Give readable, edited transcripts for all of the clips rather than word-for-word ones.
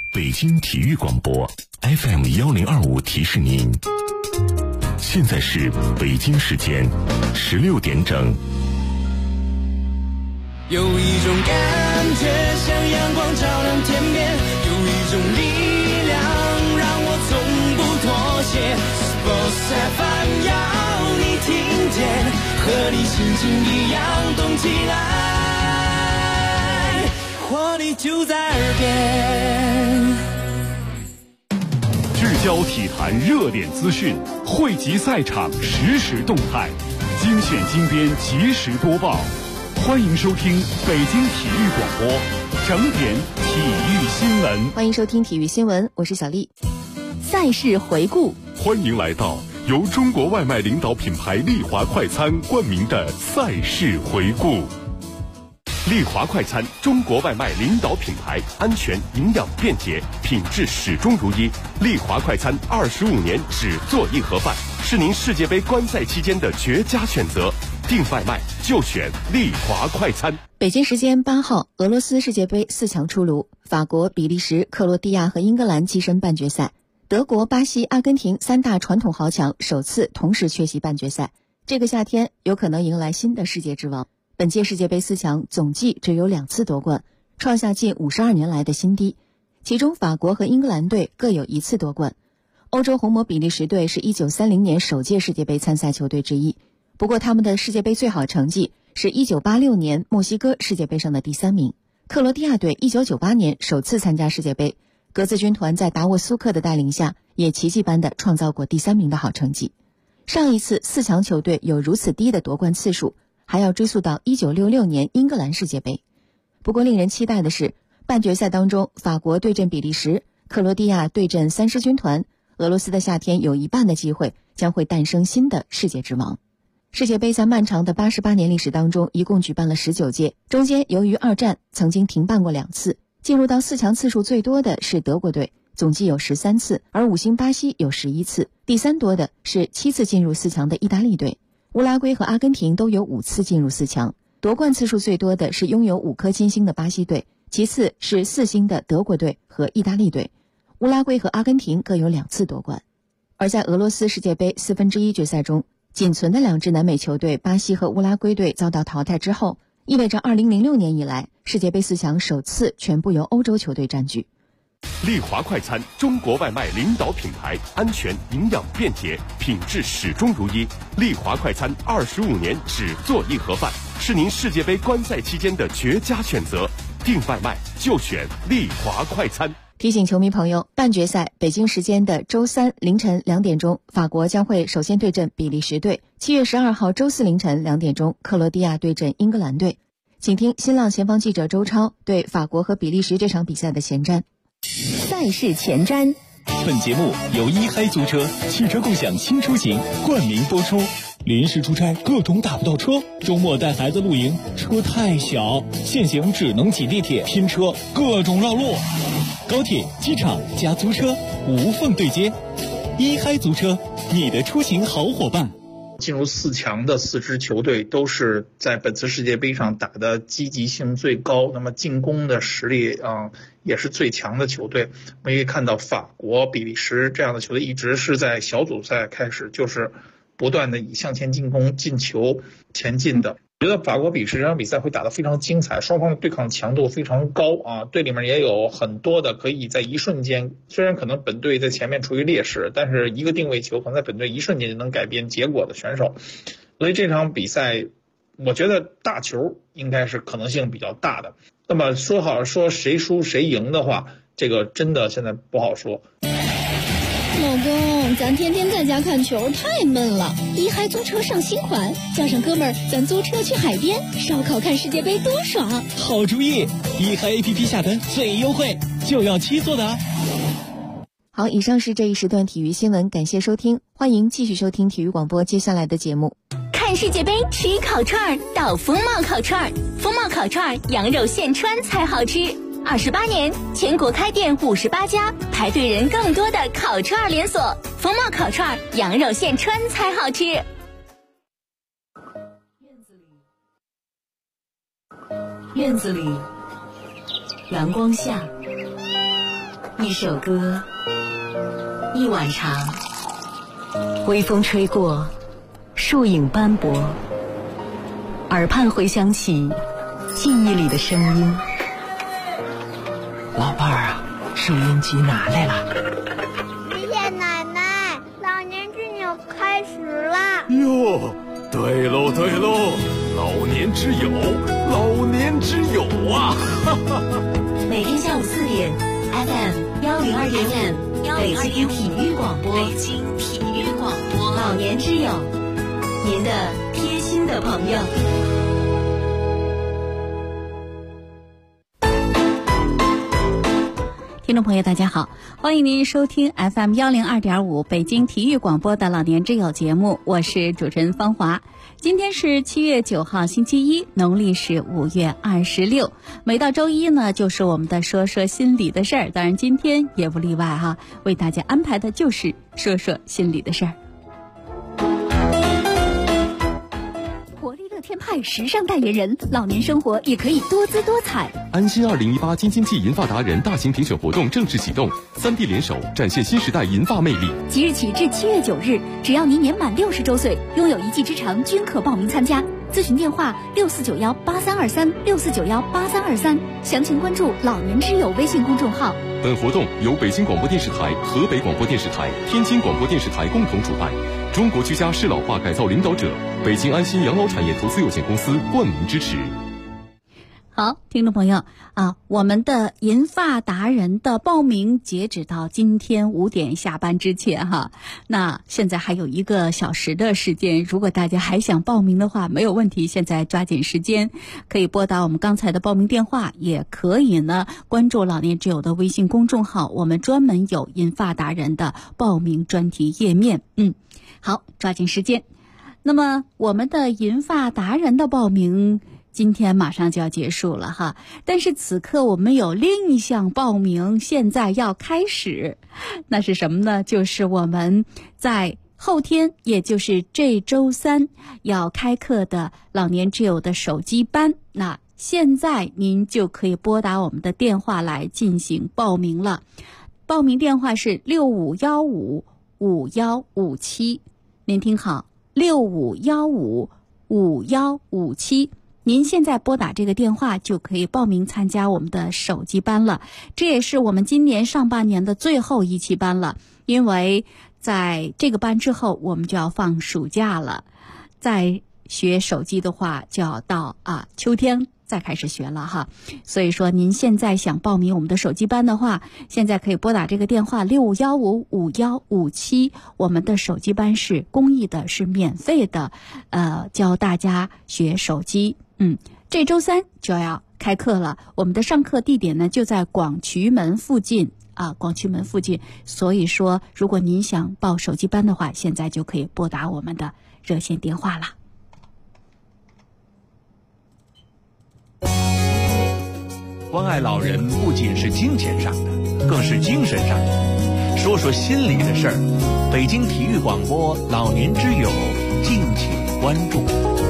北京体育广播 FM1025提示您，现在是北京时间16点整。 有一种感觉像阳光照亮天边，有一种力量让我从不妥协。Sports FM 要你听见，和你心情一样动起来，活力就在耳边。 聚焦体坛热点资讯，汇集赛场实时动态，精选精编及时播报。欢迎收听北京体育广播整点体育新闻。 欢迎收听体育新闻，我是小丽。赛事回顾， 欢迎来到由中国外卖领导品牌丽华快餐冠名的赛事回顾。丽华快餐，中国外卖领导品牌，安全、营养、便捷，品质始终如一。丽华快餐25年只做一盒饭，是您世界杯观赛期间的绝佳选择。订外卖就选丽华快餐。 北京时间8号，俄罗斯世界杯4强出炉，法国、比利时、克罗地亚和英格兰跻身半决赛，德国、巴西、阿根廷三大传统豪强首次同时缺席半决赛。这个夏天有可能迎来新的世界之王。本届世界杯4强总计只有2次夺冠，创下近52年来的新低，其中法国和英格兰队各有1次夺冠。欧洲红魔比利时队是1930年首届世界杯参赛球队之一，不过他们的世界杯最好成绩是1986年墨西哥世界杯上的第3名。克罗地亚队1998年首次参加世界杯，格子军团在达沃苏克的带领下也奇迹般的创造过第3名的好成绩。上一次4强球队有如此低的夺冠次数，还要追溯到1966年英格兰世界杯。不过令人期待的是，半决赛当中法国对阵比利时，克罗地亚对阵三狮军团，俄罗斯的夏天有一半的机会将会诞生新的世界之王。世界杯在漫长的88年历史当中一共举办了19届，中间由于二战曾经停办过2次。进入到4强次数最多的是德国队，总计有13次，而5星巴西有11次，第3多的是7次进入4强的意大利队。乌拉圭和阿根廷都有5次进入4强，夺冠次数最多的是拥有5颗金星的巴西队，其次是4星的德国队和意大利队。乌拉圭和阿根廷各有2次夺冠。而在俄罗斯世界杯1/4决赛中，仅存的2支南美球队巴西和乌拉圭队遭到淘汰之后，意味着2006年以来世界杯4强首次全部由欧洲球队占据。 丽华快餐，中国外卖领导品牌，安全、营养、便捷，品质始终如一。丽华快餐25年只做一盒饭，是您世界杯观赛期间的绝佳选择。订外卖就选丽华快餐。 提醒球迷朋友，半决赛北京时间的周3凌晨2点钟，法国将会首先对阵比利时队；7月12号周4凌晨2点钟，克罗地亚对阵英格兰队。请听新浪前方记者周超对法国和比利时这场比赛的前瞻。 赛事前瞻。 本节目由一嗨租车汽车共享新出行冠名播出。临时出差各种打不到车，周末带孩子露营车太小，现行只能挤地铁拼车，各种绕路。高铁、机场加租车无缝对接，一嗨租车，你的出行好伙伴。 进入4强的4支球队都是在本次世界杯上打的积极性最高，那么进攻的实力也是最强的球队。我们可以看到法国、比利时这样的球队一直是在小组赛开始就是不断的以向前进攻进球前进的。我觉得法国比利时这场比赛会打得非常精彩，双方的对抗强度非常高啊，队里面也有很多的可以在一瞬间，虽然可能本队在前面处于劣势，但是一个定位球可能在本队一瞬间就能改变结果的选手。所以这场比赛我觉得大球应该是可能性比较大的。那么说谁输谁赢的话，这个真的现在不好说。 老公，咱天天在家看球太闷了，一嗨租车上新款，叫上哥们儿，咱租车去海边烧烤看世界杯多爽！ 好主意，一嗨 APP 下单最优惠，就要7座的啊！ 好，以上是这一时段体育新闻，感谢收听，欢迎继续收听体育广播接下来的节目。 看世界杯吃烤串到风貌烤串，风貌烤串羊肉现穿才好吃。28年，全国开店58家，排队人更多的烤串连锁。风貌烤串，羊肉现穿才好吃。 院子里，阳光下， 一首歌，一晚长，微风吹过，树影斑驳，耳畔回响起记忆里的声音。 老伴儿啊，收音机拿来了。 爷爷奶奶，老年之友开始了。 哟，对喽对喽，老年之友，老年之友啊！ 每天下午4点 ，FM 102.5，北京体育广播，北京体育广播，老年之友，您的贴心的朋友。听众朋友大家好，欢迎您收听 FM 102.5北京体育广播的老年之友节目，我是主持人方华。今天是7月9号星期一，农历是5月26。每到周一呢，就是我们的说说心里的事儿，当然今天也不例外哈，为大家安排的就是说说心里的事儿。活力乐天派时尚代言人，老年生活也可以多姿多彩。 安心2018京津冀银发达人大型评审活动正式启动，3地联手展现新时代银发魅力。 即日起至7月9日，只要您年满60周岁，拥有一技之长，均可报名参加。咨询电话64918364918323，详情关注老年之友微信公众号。 本活动由北京广播电视台、河北广播电视台、天津广播电视台共同主办，中国居家适老化改造领导者北京安心养老产业投资有限公司冠名支持。 好，听众朋友啊，我们的银发达人的报名截止到今天5点下班之前哈，那现在还有1个小时的时间，如果大家还想报名的话，没有问题，现在抓紧时间，可以拨打我们刚才的报名电话，也可以呢关注老年之友的微信公众号，我们专门有银发达人的报名专题页面。好，抓紧时间。那么我们的银发达人的报名今天马上就要结束了哈，但是此刻我们有另一项报名现在要开始，那是什么呢？就是我们在后天，也就是这周3要开课的老年之友的手机班，那现在您就可以拨打我们的电话来进行报名了。报名电话是65155157，您听好，65155157。您现在拨打这个电话就可以报名参加我们的手机班了，这也是我们今年上半年的最后一期班了，因为在这个班之后我们就要放暑假了，再学手机的话就要到秋天再开始学了哈，所以说您现在想报名我们的手机班的话，现在可以拨打这个电话65155157，我们的手机班是公益的，是免费的，教大家学手机。这周3就要开课了，我们的上课地点呢就在广渠门附近广渠门附近，所以说如果您想报手机班的话，现在就可以拨打我们的热线电话了。 关爱老人不仅是金钱上的，更是精神上的。说说心里的事儿，北京体育广播老年之友，敬请关注。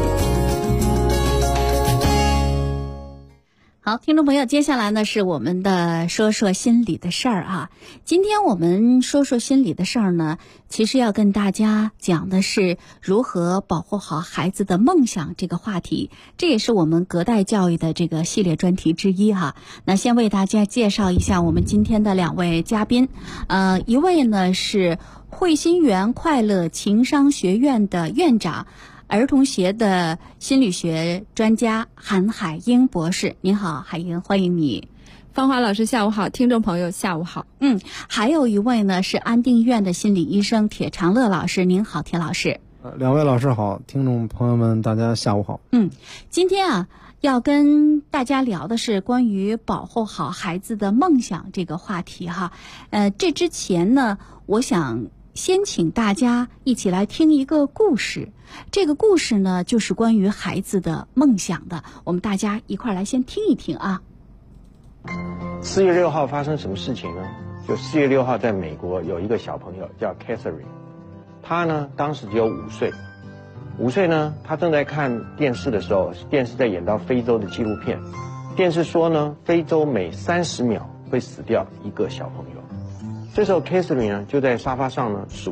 好，听众朋友，接下来呢是我们的说说心里的事儿啊。今天我们说说心里的事儿呢，其实要跟大家讲的是如何保护好孩子的梦想这个话题，这也是我们隔代教育的这个系列专题之一哈。那先为大家介绍一下我们今天的2位嘉宾，一位呢是汇心园快乐情商学院的院长，儿童协的心理学专家韩海英博士。您好，海英，欢迎你。 芳华老师下午好，听众朋友下午好。 还有一位呢是安定医院的心理医生铁长乐老师。您好，铁老师。 2位老师好，听众朋友们大家下午好。 今天要跟大家聊的是关于保护好孩子的梦想这个话题哈。这之前呢，我想先请大家一起来听一个故事，这个故事呢就是关于孩子的梦想的，我们大家一块来先听一听啊。 4月6号发生什么事情呢？就4月6号在美国有一个小朋友叫 Catherine， 他呢当时只有5岁，5岁呢他正在看电视的时候，电视在演到非洲的纪录片，电视说呢非洲每30秒会死掉一个小朋友。这时候 Catherine 呢就在沙发上呢数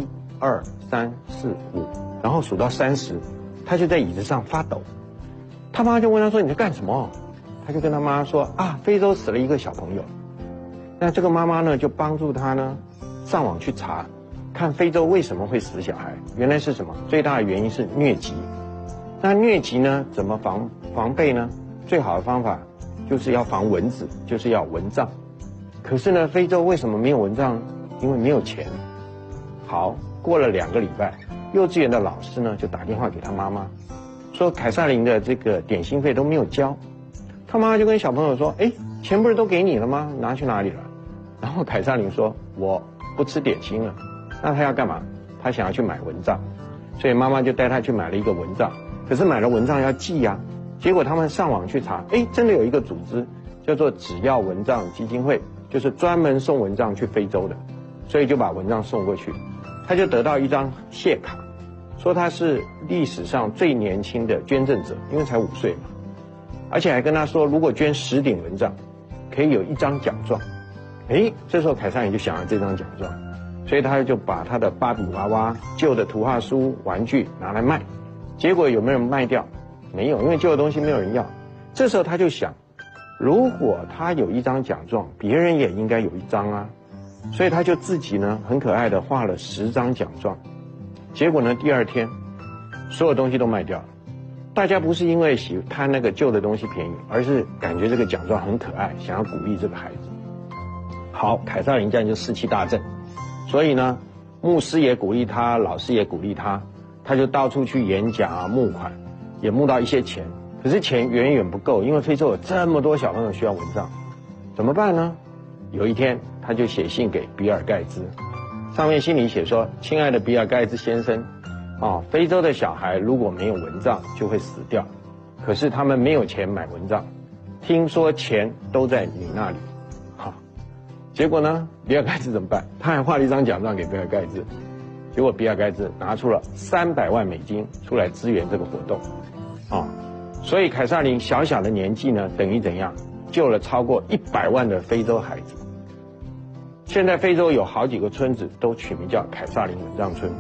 1、2、3、4、5，然后数到30，他就在椅子上发抖。他妈就问他说：“你在干什么？”他就跟他妈说：“啊，非洲死了一个小朋友。”那这个妈妈呢就帮助他呢上网去查，看非洲为什么会死小孩。原来是什么？最大的原因是疟疾。那疟疾呢怎么防备呢？最好的方法就是要防蚊子，就是要蚊帐。可是呢，非洲为什么没有蚊帐？因为没有钱。好，过了2个礼拜，幼稚园的老师呢就打电话给他妈妈，说凯撒琳的这个点心费都没有交。他妈妈就跟小朋友说：“哎，钱不是都给你了吗？拿去哪里了？”然后凯撒琳说：“我不吃点心了。”那他要干嘛？他想要去买蚊帐，所以妈妈就带他去买了一个蚊帐。可是买了蚊帐要寄呀，结果他们上网去查，哎，真的有一个组织叫做只要蚊帐基金会，就是专门送蚊帐去非洲的，所以就把蚊帐送过去。他就得到一张谢卡，说他是历史上最年轻的捐赠者，因为才5岁嘛，而且还跟他说，如果捐10顶蚊帐，可以有1张奖状。哎，这时候凯撒琳就想要这张奖状，所以他就把他的芭比娃娃、旧的图画书、玩具拿来卖。结果有没有人卖掉？没有，因为旧的东西没有人要。这时候他就想，如果他有1张奖状，别人也应该有1张啊。所以他就自己呢很可爱的画了10张奖状。结果呢第2天，所有东西都卖掉了。大家不是因为贪那个旧的东西便宜，而是感觉这个奖状很可爱，想要鼓励这个孩子。好，凯撒琳这样就士气大振，所以呢，牧师也鼓励他，老师也鼓励他，他就到处去演讲啊，募款，也募到一些钱。可是钱远远不够，因为非洲有这么多小朋友需要蚊帐，怎么办呢？有一天，他就写信给比尔盖茨，上面信里写说：“亲爱的比尔盖茨先生，非洲的小孩如果没有蚊帐就会死掉，可是他们没有钱买蚊帐，听说钱都在你那里。”结果呢，比尔盖茨怎么办？他还画了1张奖状给比尔盖茨，结果比尔盖茨拿出了300万美金出来支援这个活动，所以凯撒琳小小的年纪呢，等于怎样救了超过100万的非洲孩子。现在非洲有好几个村子都取名叫凯撒琳蚊帐村。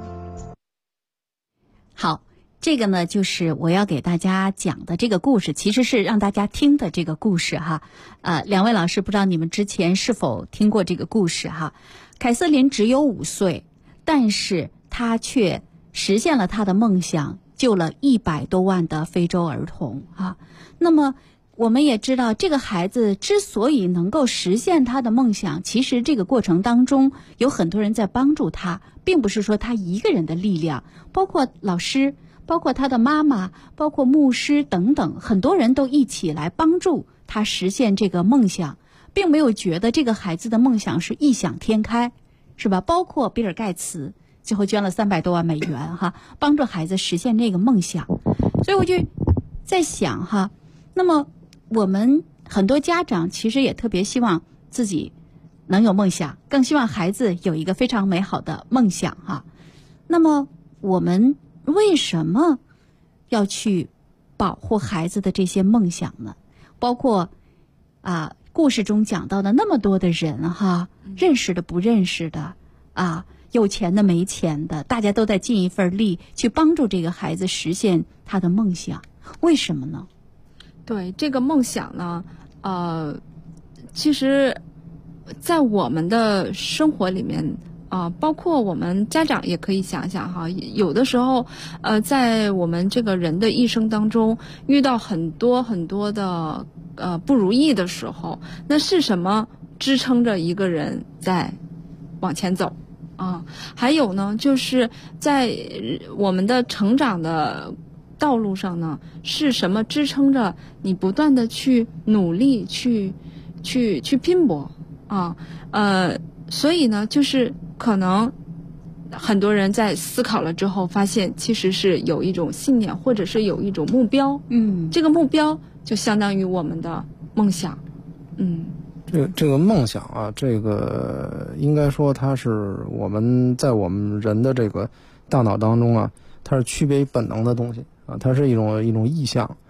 好，这个呢就是我要给大家讲的这个故事，其实是让大家听的这个故事哈。2位老师不知道你们之前是否听过这个故事哈。凯瑟琳只有5岁，但是她却实现了她的梦想，救了100多万的非洲儿童啊。那么我们也知道，这个孩子之所以能够实现他的梦想，其实这个过程当中有很多人在帮助他，并不是说他一个人的力量，包括老师，包括他的妈妈，包括牧师等等，很多人都一起来帮助他实现这个梦想，并没有觉得这个孩子的梦想是异想天开，是吧？包括比尔盖茨最后捐了300多万美元哈，帮助孩子实现这个梦想。所以我就在想哈，那么我们很多家长其实也特别希望自己能有梦想，更希望孩子有一个非常美好的梦想哈。那么我们为什么要去保护孩子的这些梦想呢？包括故事中讲到的那么多的人哈，认识的不认识的有钱的没钱的，大家都在尽一份力去帮助这个孩子实现他的梦想，为什么呢？ 对，这个梦想呢，其实在我们的生活里面包括我们家长也可以想想哈，有的时候在我们这个人的一生当中遇到很多很多的不如意的时候，那是什么支撑着一个人在往前走还有呢，就是在我们的成长的道路上呢，是什么支撑着你不断的去努力去拼搏所以呢，就是可能很多人在思考了之后发现，其实是有一种信念，或者是有一种目标，这个目标就相当于我们的梦想。 这个梦想啊，这个应该说它是我们在我们人的这个大脑当中啊，它是区别于本能的东西它是一种意向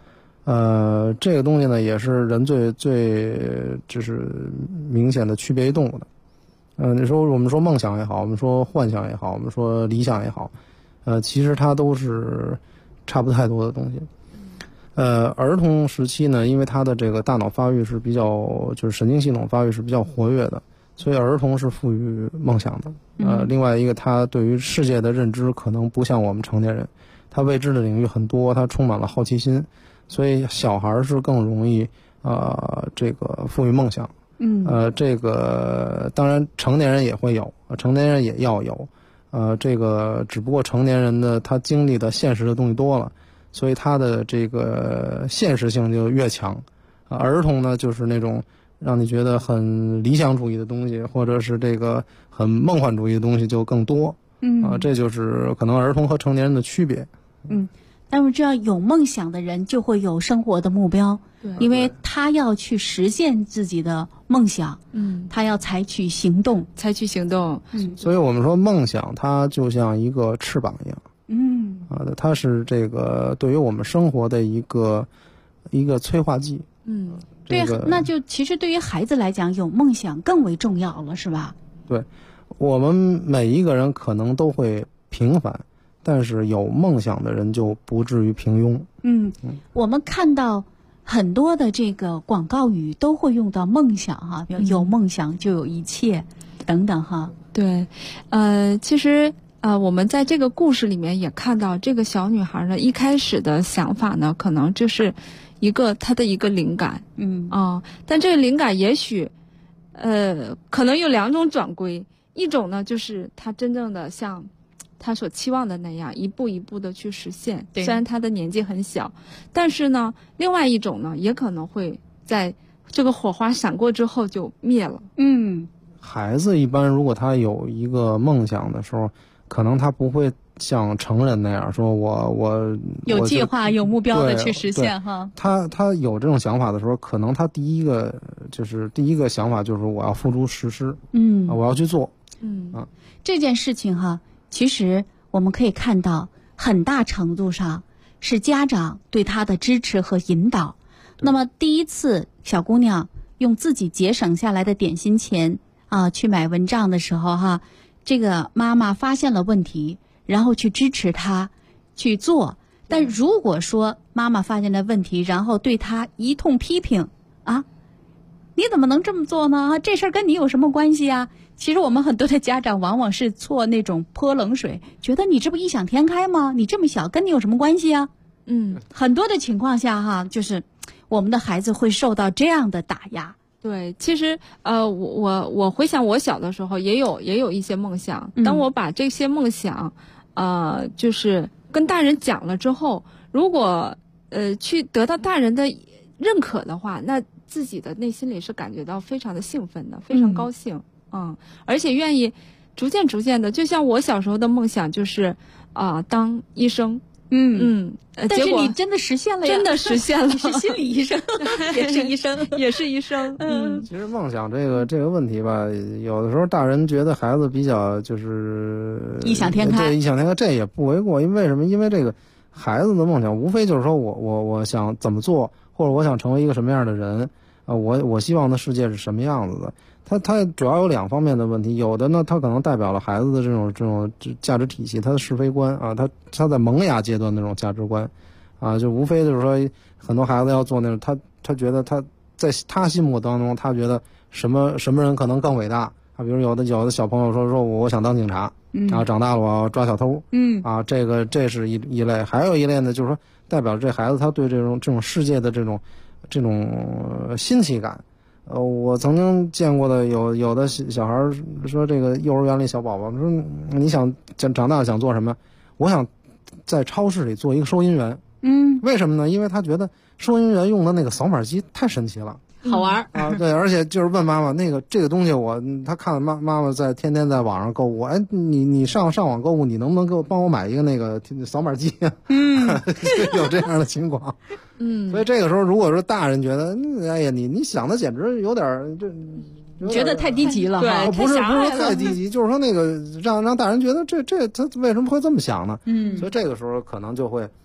这个东西呢，也是人最就是明显的区别于动物的。你说我们说梦想也好，我们说幻想也好，我们说理想也好，其实它都是差不太多的东西。儿童时期呢，因为他的这个大脑发育是比较，就是神经系统发育是比较活跃的，所以儿童是赋予梦想的。另外一个，他对于世界的认知可能不像我们成年人，他未知的领域很多，他充满了好奇心，所以小孩是更容易这个赋予梦想。这个当然成年人也会有，成年人也要有，这个只不过成年人的他经历的现实的东西多了，所以他的这个现实性就越强。儿童呢，就是那种让你觉得很理想主义的东西，或者是这个很梦幻主义的东西就更多。这就是可能儿童和成年人的区别。 但是这样有梦想的人就会有生活的目标，因为他要去实现自己的梦想，他要采取行动。 所以我们说梦想它就像一个翅膀一样。它是这个对于我们生活的一个催化剂。 对，那就其实对于孩子来讲，有梦想更为重要了，是吧？ 对，我们每一个人可能都会平凡，但是有梦想的人就不至于平庸。 我们看到很多的这个广告语都会用到梦想哈，比如有梦想就有一切等等哈。 对，其实我们在这个故事里面也看到，这个小女孩呢一开始的想法呢，可能就是她的一个灵感。但这个灵感也许可能有两种转归，一种呢就是她真正的像他所期望的那样一步一步的去实现，虽然他的年纪很小，但是呢另外一种呢也可能会在这个火花闪过之后就灭了。 孩子一般如果他有一个梦想的时候，可能他不会像成人那样说我有计划有目标的去实现哈。 他有这种想法的时候，可能他第一个想法就是我要付诸实施。我要去做。 这件事情哈，其实我们可以看到很大程度上是家长对他的支持和引导。那么第一次小姑娘用自己节省下来的点心钱去买蚊帐的时候哈，这个妈妈发现了问题，然后去支持她去做。但如果说妈妈发现了问题，然后对她一通批评你怎么能这么做呢？这事儿跟你有什么关系啊？其实我们很多的家长往往是错那种泼冷水，觉得你这不异想天开吗？你这么小，跟你有什么关系啊？很多的情况下哈，就是我们的孩子会受到这样的打压。 对，其实我回想我小的时候也有一些梦想，当我把这些梦想就是跟大人讲了之后，如果去得到大人的认可的话，那自己的内心里是感觉到非常的兴奋的，非常高兴。而且愿意逐渐的，就像我小时候的梦想就是当医生。 但是你真的实现了呀！ 真的实现了。 你是心理医生，也是医生， 也是医生。 其实梦想这个问题吧，有的时候大人觉得孩子比较就是异想天开。 对，异想天开这也不为过，因为什么？因为这个孩子的梦想无非就是说我想怎么做，或者我想成为一个什么样的人我希望的世界是什么样子的。它主要有两方面的问题，有的呢，它可能代表了孩子的这种价值体系，他的是非观他在萌芽阶段那种价值观就无非就是说很多孩子要做那种他觉得他在他心目当中，他觉得什么人可能更伟大比如有的小朋友说我想当警察，然后长大了我要抓小偷，这是一类。还有一类呢，就是说代表这孩子他对这种世界的这种新奇感。我曾经见过的有的小孩说，这个幼儿园里小宝宝说你想长大想做什么？我想在超市里做一个收银员。为什么呢？因为他觉得收银员用的那个扫码机太神奇了， 好玩对，而且就是问妈妈这个东西他看妈妈天天在网上购物，你上网购物，你能不能帮我买一个那个扫码机啊？有这样的情况。所以这个时候如果说大人觉得哎呀你想的简直有点觉得太低级了， 对，不是说太低级，就是说那个让大人觉得这他为什么会这么想呢？ 嗯， 所以这个时候可能就会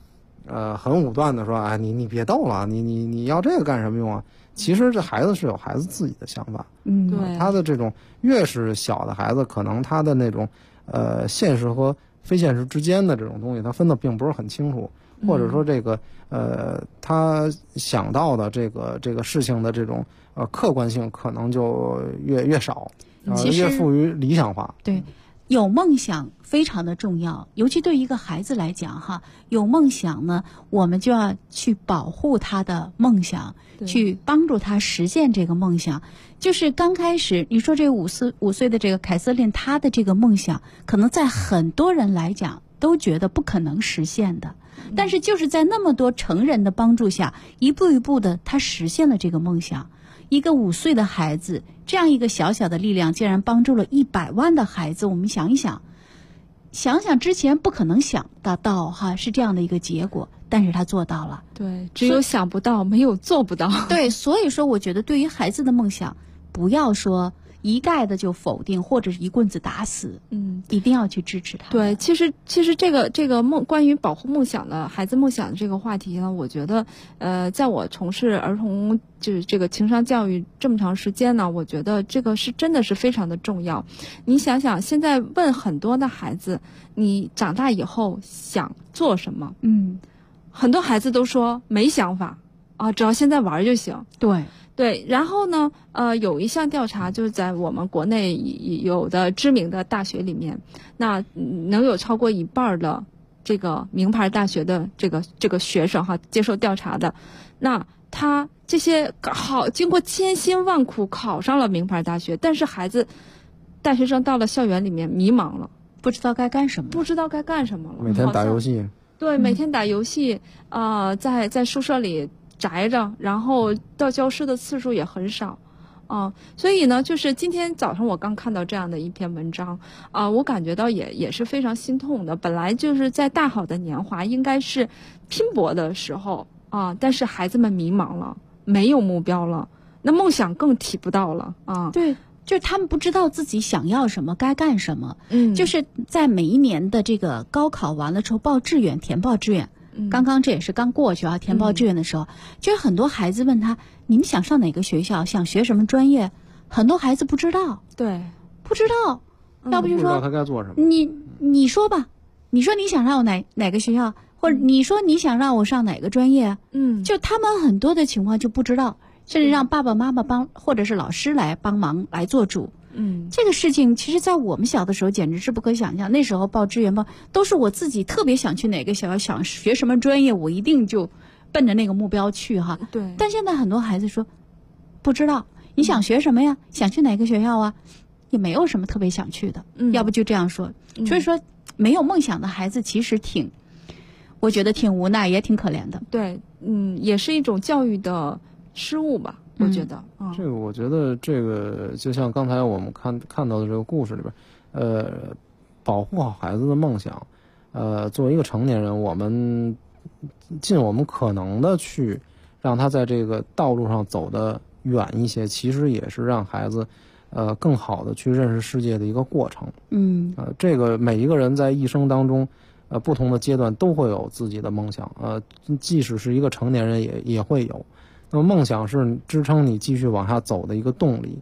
很武断的说，哎，你别逗了，你要这个干什么用啊？其实这孩子是有孩子自己的想法， 对， 他的这种越是小的孩子，可能他的那种现实和非现实之间的这种东西，他分得并不是很清楚，或者说这个他想到的这个事情的这种客观性可能就越少，越富于理想化。 对。有梦想非常的重要，尤其对一个孩子来讲哈，有梦想呢，我们就要去保护他的梦想，去帮助他实现这个梦想。就是刚开始你说这5岁的这个凯瑟琳，他的这个梦想可能在很多人来讲都觉得不可能实现的，但是就是在那么多成人的帮助下，一步一步的他实现了这个梦想。一个5岁的孩子，这样一个小小的力量竟然帮助了100万的孩子，我们想一想之前不可能想得到哈，是这样的一个结果，但是他做到了。 对，只有想不到，没有做不到。 对，所以说我觉得对于孩子的梦想，不要说一概的就否定，或者是一棍子打死，一定要去支持他。 对，其实这个关于保护梦想的孩子梦想的这个话题呢，我觉得在我从事儿童就是这个情商教育这么长时间呢，我觉得这个是真的是非常的重要。你想想，现在问很多的孩子，你长大以后想做什么？很多孩子都说没想法啊，只要现在玩就行。对，然后呢，有一项调查就是在我们国内有的知名的大学里面，那能有超过1半的这个名牌大学的这个学生哈接受调查的，那他这些经过千辛万苦考上了名牌大学，但是大学生到了校园里面迷茫了， 不知道该干什么了， 每天打游戏。 对，每天打游戏，在宿舍里宅着，然后到教室的次数也很少，所以呢，就是今天早上我刚看到这样的一篇文章，我感觉到也是非常心痛的。本来就是在大好的年华，应该是拼搏的时候但是孩子们迷茫了，没有目标了，那梦想更提不到了对。就是他们不知道自己想要什么，该干什么。就是在每一年的这个高考完了之后填报志愿。刚刚这也是刚过去填报志愿的时候，就是很多孩子问他，你们想上哪个学校，想学什么专业，很多孩子不知道。 对， 不知道。要不就说不知道他该做什么。 你说吧，你说你想让我哪个学校，或者你说你想让我上哪个专业，就他们很多的情况就不知道。甚至让爸爸妈妈或者是老师来帮忙来做主。这个事情其实在我们小的时候简直是不可想象。那时候报志愿都是我自己特别想去哪个学校，想学什么专业，我一定就奔着那个目标去哈。 对。 但现在很多孩子说不知道，你想学什么呀？想去哪个学校啊？也没有什么特别想去的。要不就这样说。所以说没有梦想的孩子其实我觉得挺无奈，也挺可怜的。 对，也是一种教育的失误吧，我觉得。 这个我觉得这个就像刚才我们看到的这个故事里边，保护好孩子的梦想，作为一个成年人，我们尽我们可能的去让他在这个道路上走得远一些，其实也是让孩子更好的去认识世界的一个过程。这个每一个人在一生当中不同的阶段都会有自己的梦想，即使是一个成年人也会有。那么梦想是支撑你继续往下走的一个动力，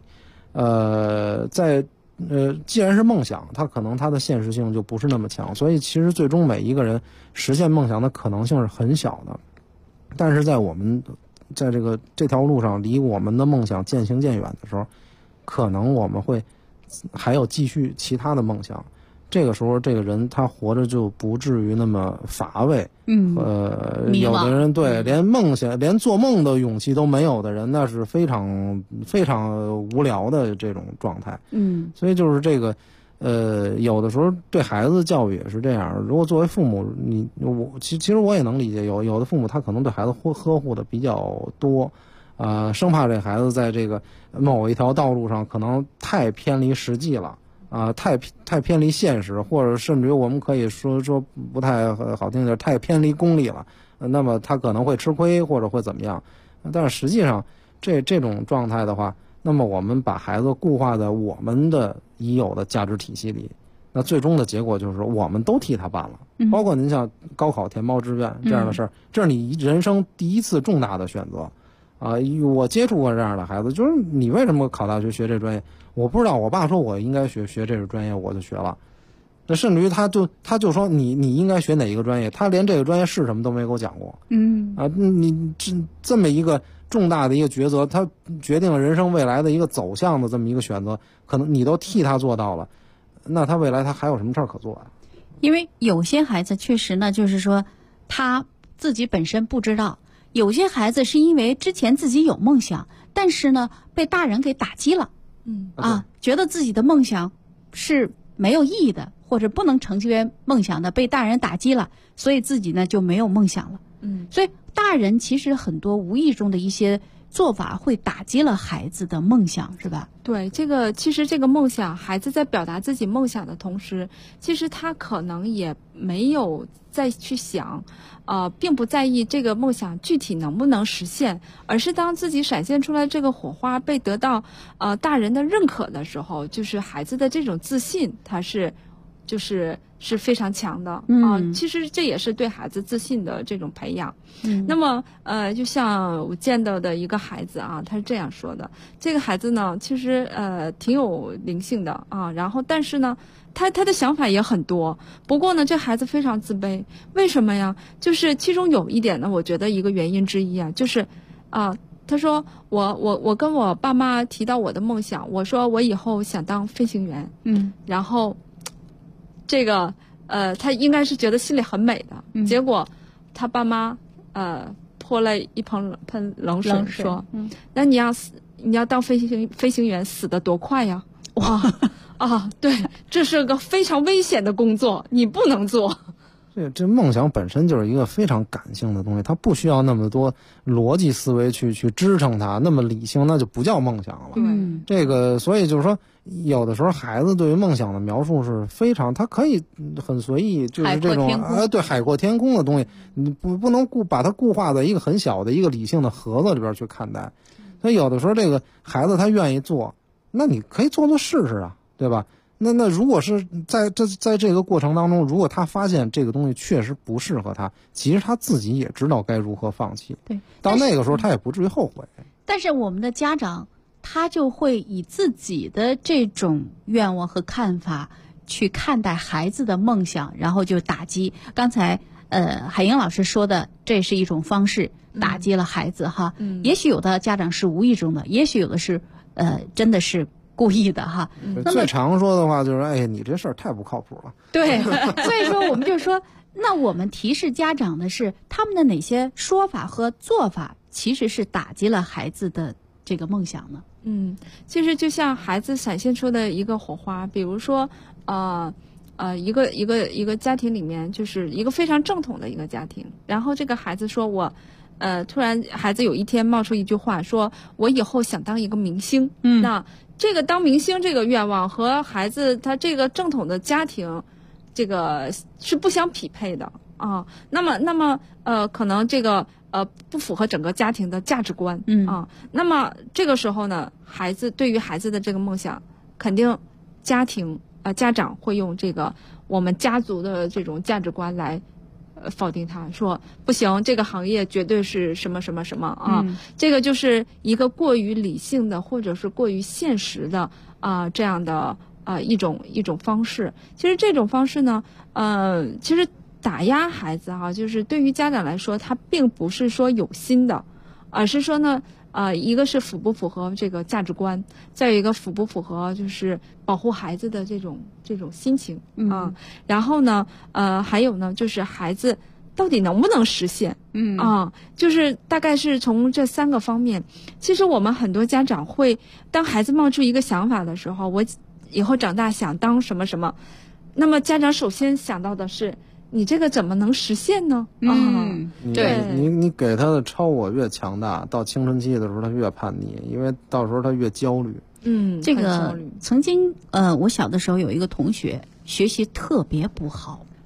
既然是梦想，它可能它的现实性就不是那么强，所以其实最终每一个人实现梦想的可能性是很小的。但是在我们在这条路上离我们的梦想渐行渐远的时候，可能我们会还有继续其他的梦想。这个时候，这个人他活着就不至于那么乏味。有的人连梦想、连做梦的勇气都没有的人，那是非常非常无聊的这种状态。所以就是这个，有的时候对孩子的教育也是这样。如果作为父母，其实我也能理解，有的父母他可能对孩子呵护的比较多，生怕这孩子在这个某一条道路上可能太偏离实际了。太偏离现实，或者甚至于我们可以说不太好听点，太偏离公理了，那么他可能会吃亏或者会怎么样。但是实际上这种状态的话，那么我们把孩子固化在我们的已有的价值体系里， 那最终的结果就是我们都替他办了，包括您像高考填报志愿这样的事儿，这是你人生第一次重大的选择，我接触过这样的孩子，就是你为什么考大学学这专业？我不知道，我爸说我应该学这个专业，我就学了。那甚至于他就说你应该学哪一个专业，他连这个专业是什么都没给我讲过。你这么一个重大的一个抉择，他决定了人生未来的一个走向的这么一个选择，可能你都替他做到了，那他未来他还有什么事儿可做啊？ 因为有些孩子确实呢，就是说他自己本身不知道，有些孩子是因为之前自己有梦想，但是呢被大人给打击了，觉得自己的梦想是没有意义的，或者不能成全梦想的，被大人打击了，所以自己呢就没有梦想了。所以大人其实很多无意中的一些做法会打击了孩子的梦想，是吧？ 对，其实这个梦想，孩子在表达自己梦想的同时，其实他可能也没有再去想，并不在意这个梦想具体能不能实现，而是当自己闪现出来这个火花被得到大人的认可的时候，就是孩子的这种自信，他是非常强的其实这也是对孩子自信的这种培养。那么就像我见到的一个孩子他是这样说的，这个孩子呢其实挺有灵性的然后但是呢他的想法也很多，不过呢这孩子非常自卑。为什么呀？就是其中有一点呢，我觉得一个原因之一就是他说我跟我爸妈提到我的梦想，我说我以后想当飞行员，然后这个他应该是觉得心里很美的，结果他爸妈泼了一盆冷水说，那你要当飞行员死得多快呀？哇对，这是个非常危险的工作，你不能做。 这梦想本身就是一个非常感性的东西，它不需要那么多逻辑思维去支撑它，那么理性那就不叫梦想了。这个所以就是说，有的时候孩子对于梦想的描述是非常，他可以很随意，就是这种对海阔天空的东西，你不能把它固化在一个很小的一个理性的盒子里边去看待。所以有的时候这个孩子他愿意做，那你可以做试试啊，对吧？那如果是在这个过程当中，如果他发现这个东西确实不适合他，其实他自己也知道该如何放弃。 对， 到那个时候他也不至于后悔。 但是我们的家长他就会以自己的这种愿望和看法去看待孩子的梦想，然后就打击。刚才海英老师说的，这是一种方式打击了孩子哈。也许有的家长是无意中的，也许有的是真的是故意的哈。 最常说的话就是，你这事儿太不靠谱了。 对，所以说我们就说，那我们提示家长的是，他们的哪些说法和做法其实是打击了孩子的这个梦想呢？ 其实就像孩子闪现出的一个火花，比如说一个家庭里面，就是一个非常正统的一个家庭，然后这个孩子说突然孩子有一天冒出一句话，说我以后想当一个明星。那这个当明星这个愿望和孩子他这个正统的家庭这个是不相匹配的那么可能这个不符合整个家庭的价值观那么这个时候呢，对于孩子的这个梦想，肯定家长会用这个我们家族的这种价值观来否定他，说不行，这个行业绝对是什么什么什么这个就是一个过于理性的或者是过于现实的这样的一种方式。其实这种方式呢其实打压孩子就是对于家长来说，他并不是说有心的，而是说呢一个是符不符合这个价值观，再有一个符不符合就是保护孩子的这种心情然后呢还有呢就是孩子到底能不能实现就是大概是从这3个方面。其实我们很多家长会，当孩子冒出一个想法的时候，我以后长大想当什么什么，那么家长首先想到的是，你这个怎么能实现呢？ 对，你给他的超我越强大，到青春期的时候他越叛逆，因为到时候他越焦虑。 这个曾经我小的时候有一个同学学习特别不好，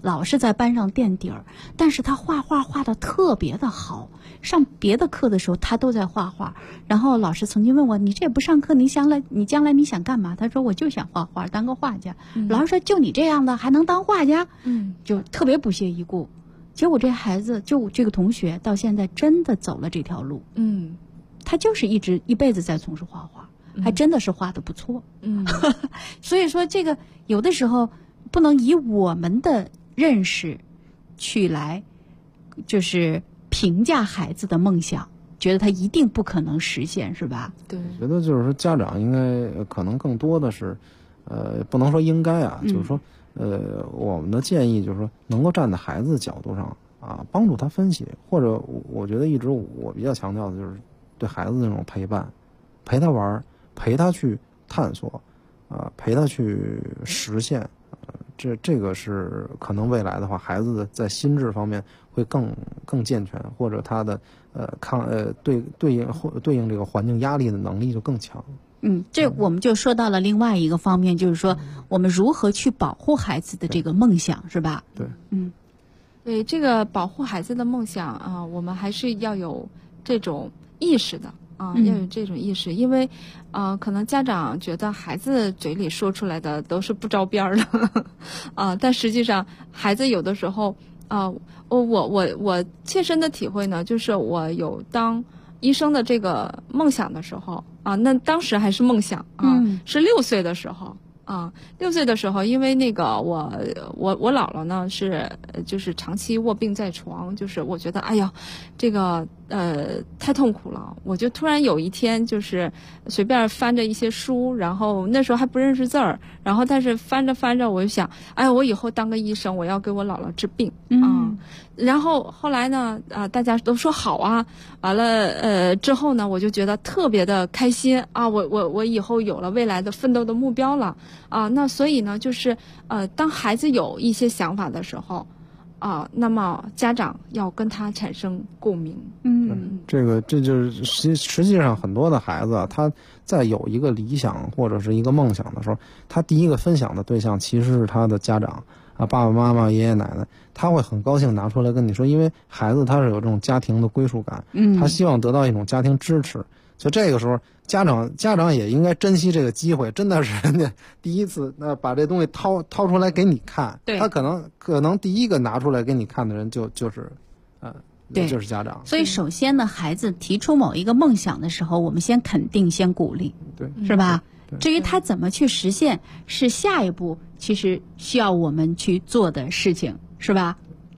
老是在班上垫底儿，但是他画画画得特别的好，上别的课的时候他都在画画。然后老师曾经问我，你这也不上课，你将来你想干嘛？他说我就想画画，当个画家。老师说就你这样的还能当画家？就特别不屑一顾。结果这孩子，就这个同学到现在真的走了这条路。他就是一辈子在从事画画，还真的是画得不错。所以说这个有的时候不能以我们的认识去来就是评价孩子的梦想，觉得他一定不可能实现，是吧？ 对， 我觉得就是说家长应该可能更多的是不能说应该啊，就是说我们的建议就是说能够站在孩子的角度上啊，帮助他分析，或者我觉得一直我比较强调的就是对孩子那种陪伴，陪他玩，陪他去探索，陪他去实现，这个是可能未来的话，孩子的在心智方面会更健全，或者他的对应这个环境压力的能力就更强。 这我们就说到了另外一个方面，就是说我们如何去保护孩子的这个梦想，是吧？ 对， 对这个保护孩子的梦想啊，我们还是要有这种意识的啊，要有这种意识，因为可能家长觉得孩子嘴里说出来的都是不着边的但实际上孩子有的时候我切身的体会呢，就是我有当医生的这个梦想的时候那当时还是梦想是6岁的时候。6岁的时候，因为那个我姥姥呢就是长期卧病在床，就是我觉得哎呀，这个太痛苦了，我就突然有一天就是随便翻着一些书，然后那时候还不认识字儿，然后但是翻着翻着我就想，哎呀，我以后当个医生，我要给我姥姥治病然后后来呢大家都说好啊，完了之后呢，我就觉得特别的开心我以后有了未来的奋斗的目标了那所以呢，就是当孩子有一些想法的时候那么家长要跟他产生共鸣。 这就是实际上很多的孩子他在有一个理想或者是一个梦想的时候，他第一个分享的对象其实是他的家长爸爸妈妈爷爷奶奶，他会很高兴拿出来跟你说，因为孩子他是有这种家庭的归属感，他希望得到一种家庭支持，所以这个时候家长也应该珍惜这个机会，真的是人家第一次把这东西掏出来给你看，他可能第一个拿出来给你看的人就是就是家长。 所以首先呢，孩子提出某一个梦想的时候，我们先肯定，先鼓励， 对， 是吧？至于他怎么去实现，是下一步其实需要我们去做的事情，是吧？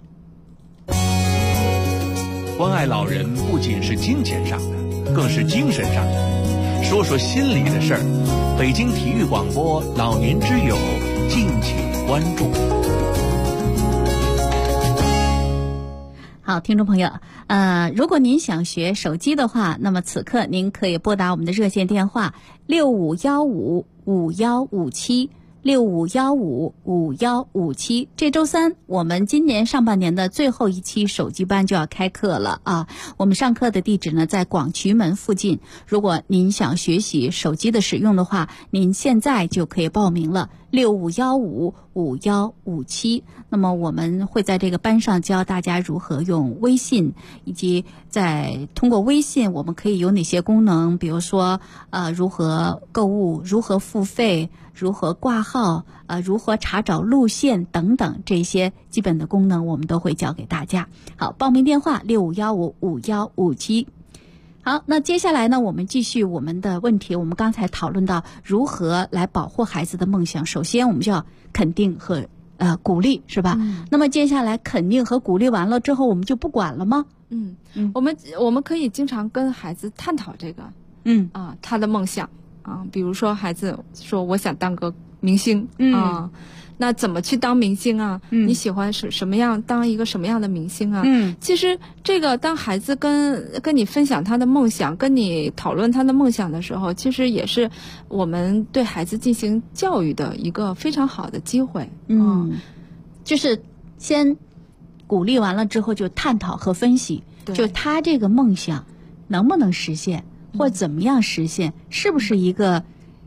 关爱老人不仅是金钱上的，更是精神上的。说说心里的事儿，北京体育广播老年之友，敬请关注。 好，听众朋友，如果您想学手机的话，那么此刻您可以拨打我们的热线电话65155157。65155157，这周3我们今年上半年的最后一期手机班就要开课了我们上课的地址呢在广渠门附近，如果您想学习手机的使用的话，您现在就可以报名了，65155157。那么我们会在这个班上教大家如何用微信，以及通过微信我们可以有哪些功能，比如说如何购物，如何付费，如何挂号，如何查找路线等等，这些基本的功能我们都会教给大家。好，报名电话65155157。好，那接下来呢，我们继续我们的问题。我们刚才讨论到如何来保护孩子的梦想，首先我们就要肯定和鼓励，是吧？那么接下来肯定和鼓励完了之后，我们就不管了吗？ 我们可以经常跟孩子探讨这个他的梦想比如说孩子说我想当个明星那怎么去当明星啊？你喜欢当一个什么样的明星啊？其实这个当孩子跟你分享他的梦想，跟你讨论他的梦想的时候，其实也是我们对孩子进行教育的一个非常好的机会。 就是先鼓励完了之后，就探讨和分析，就他这个梦想能不能实现，或怎么样实现，是不是一个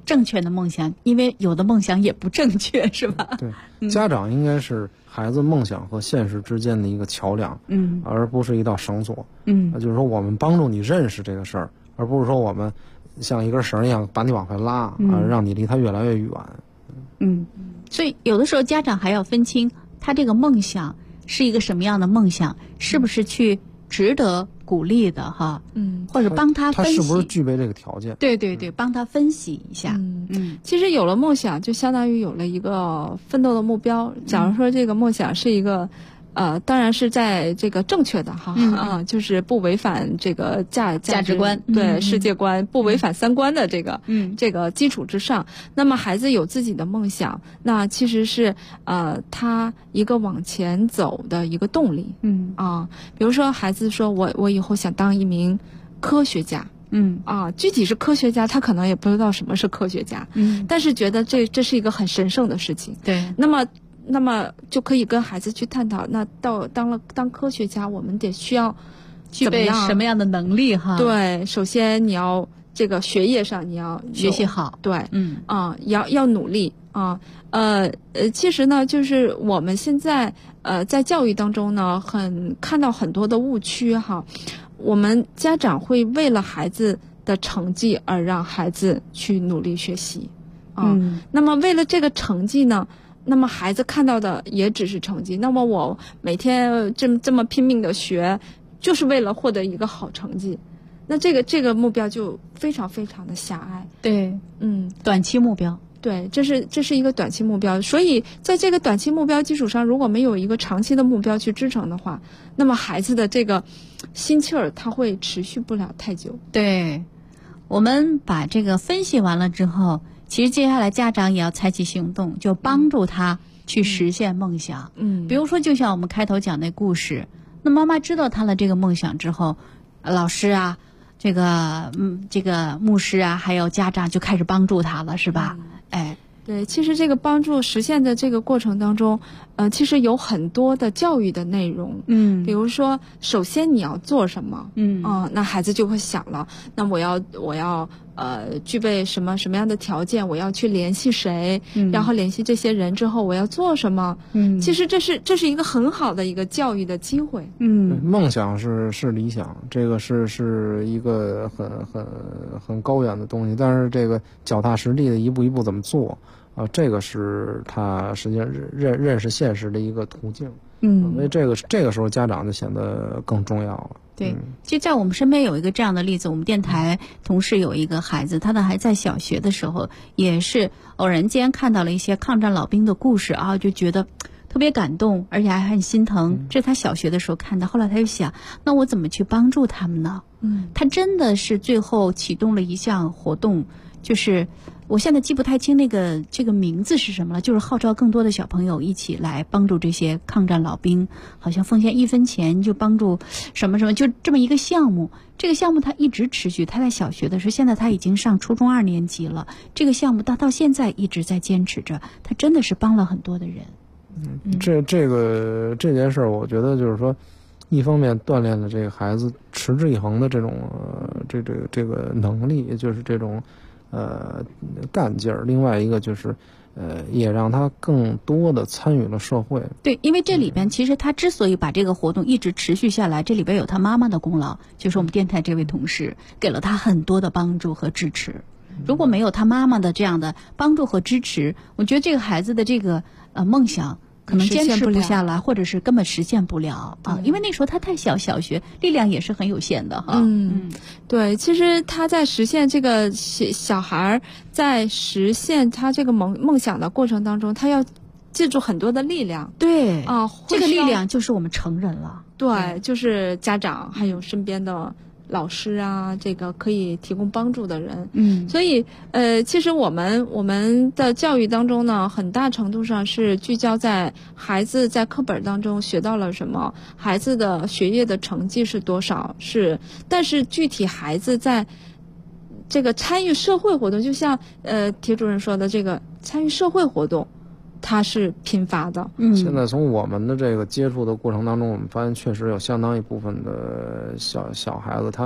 正确的梦想，因为有的梦想也不正确，是吧？ 对，家长应该是孩子梦想和现实之间的一个桥梁，而不是一道绳索。就是说我们帮助你认识这个事儿，而不是说我们像一根绳一样把你往回拉，让你离它越来越远。 所以有的时候家长还要分清他这个梦想是一个什么样的梦想，是不是去值得鼓励的哈？或者帮他分析， 他是不是具备这个条件？ 对对对，帮他分析一下。 其实有了梦想，就相当于有了一个奋斗的目标。假如说这个梦想是一个，当然是在这个正确的哈，就是不违反这个价值观， 对世界观，不违反三观的这个基础之上。那么孩子有自己的梦想，那其实是他一个往前走的一个动力。比如说孩子说我以后想当一名科学家。具体是科学家，他可能也不知道什么是科学家，但是觉得这是一个很神圣的事情。 对， 那么就可以跟孩子去探讨，那当科学家，我们得需要具备什么样的能力哈？ 对，首先你要这个学业上你要学习好， 对，要努力啊。其实呢，就是我们现在在教育当中呢，看到很多的误区哈。我们家长会为了孩子的成绩而让孩子去努力学习，那么为了这个成绩呢，那么孩子看到的也只是成绩。那么我每天这么拼命的学，就是为了获得一个好成绩，那这个目标就非常非常的狭隘。 对，短期目标。 对，这是一个短期目标，所以在这个短期目标基础上，如果没有一个长期的目标去支撑的话，那么孩子的这个心气儿他会持续不了太久。 对，我们把这个分析完了之后，其实接下来家长也要采取行动，就帮助他去实现梦想。比如说就像我们开头讲那故事，那妈妈知道他的这个梦想之后，老师啊，这个牧师啊，还有家长就开始帮助他了，是吧？ 对，其实这个帮助实现的这个过程当中，其实有很多的教育的内容。比如说，首先你要做什么？那孩子就会想了，那我要具备什么样的条件？我要去联系谁？然后联系这些人之后，我要做什么？其实这是一个很好的一个教育的机会。 梦想是理想，这个是一个很高远的东西，但是这个脚踏实地的一步一步怎么做？这个是他实际上认识现实的一个途径。因为这个时候家长就显得更重要了。 对，其实在我们身边有一个这样的例子，我们电台同事有一个孩子，他的还在小学的时候，也是偶然间看到了一些抗战老兵的故事啊，就觉得特别感动，而且还很心疼。这是他小学的时候看的，后来他就想，那我怎么去帮助他们呢？他真的是最后启动了一项活动，就是我现在记不太清这个名字是什么了，就是号召更多的小朋友一起来帮助这些抗战老兵，好像奉献1分钱就帮助什么什么，就这么一个项目。这个项目他一直持续，他在小学的时候，现在他已经上初中2年级了。这个项目他到现在一直在坚持着，他真的是帮了很多的人。 这件事儿，我觉得就是说，一方面锻炼了这个孩子持之以恒的这种这个能力，也就是这种干劲儿。另外一个就是也让他更多的参与了社会。 对，因为这里边其实他之所以把这个活动一直持续下来，这里边有他妈妈的功劳，就是我们电台这位同事给了他很多的帮助和支持。如果没有他妈妈的这样的帮助和支持，我觉得这个孩子的这个梦想可能坚持不下来，或者是根本实现不了啊！因为那时候他太小，小学力量也是很有限的哈。 对，其实他在实现这个小孩在实现他这个梦想的过程当中，他要借助很多的力量。 对啊，这个力量就是我们成人了。 对，就是家长还有身边的老师啊，这个可以提供帮助的人。所以其实我们的教育当中呢，很大程度上是聚焦在孩子在课本当中学到了什么，孩子的学业的成绩是多少，但是具体孩子在这个参与社会活动，就像铁主任说的，这个参与社会活动它是贫乏的。 现在从我们的这个接触的过程当中，我们发现确实有相当一部分的小孩子，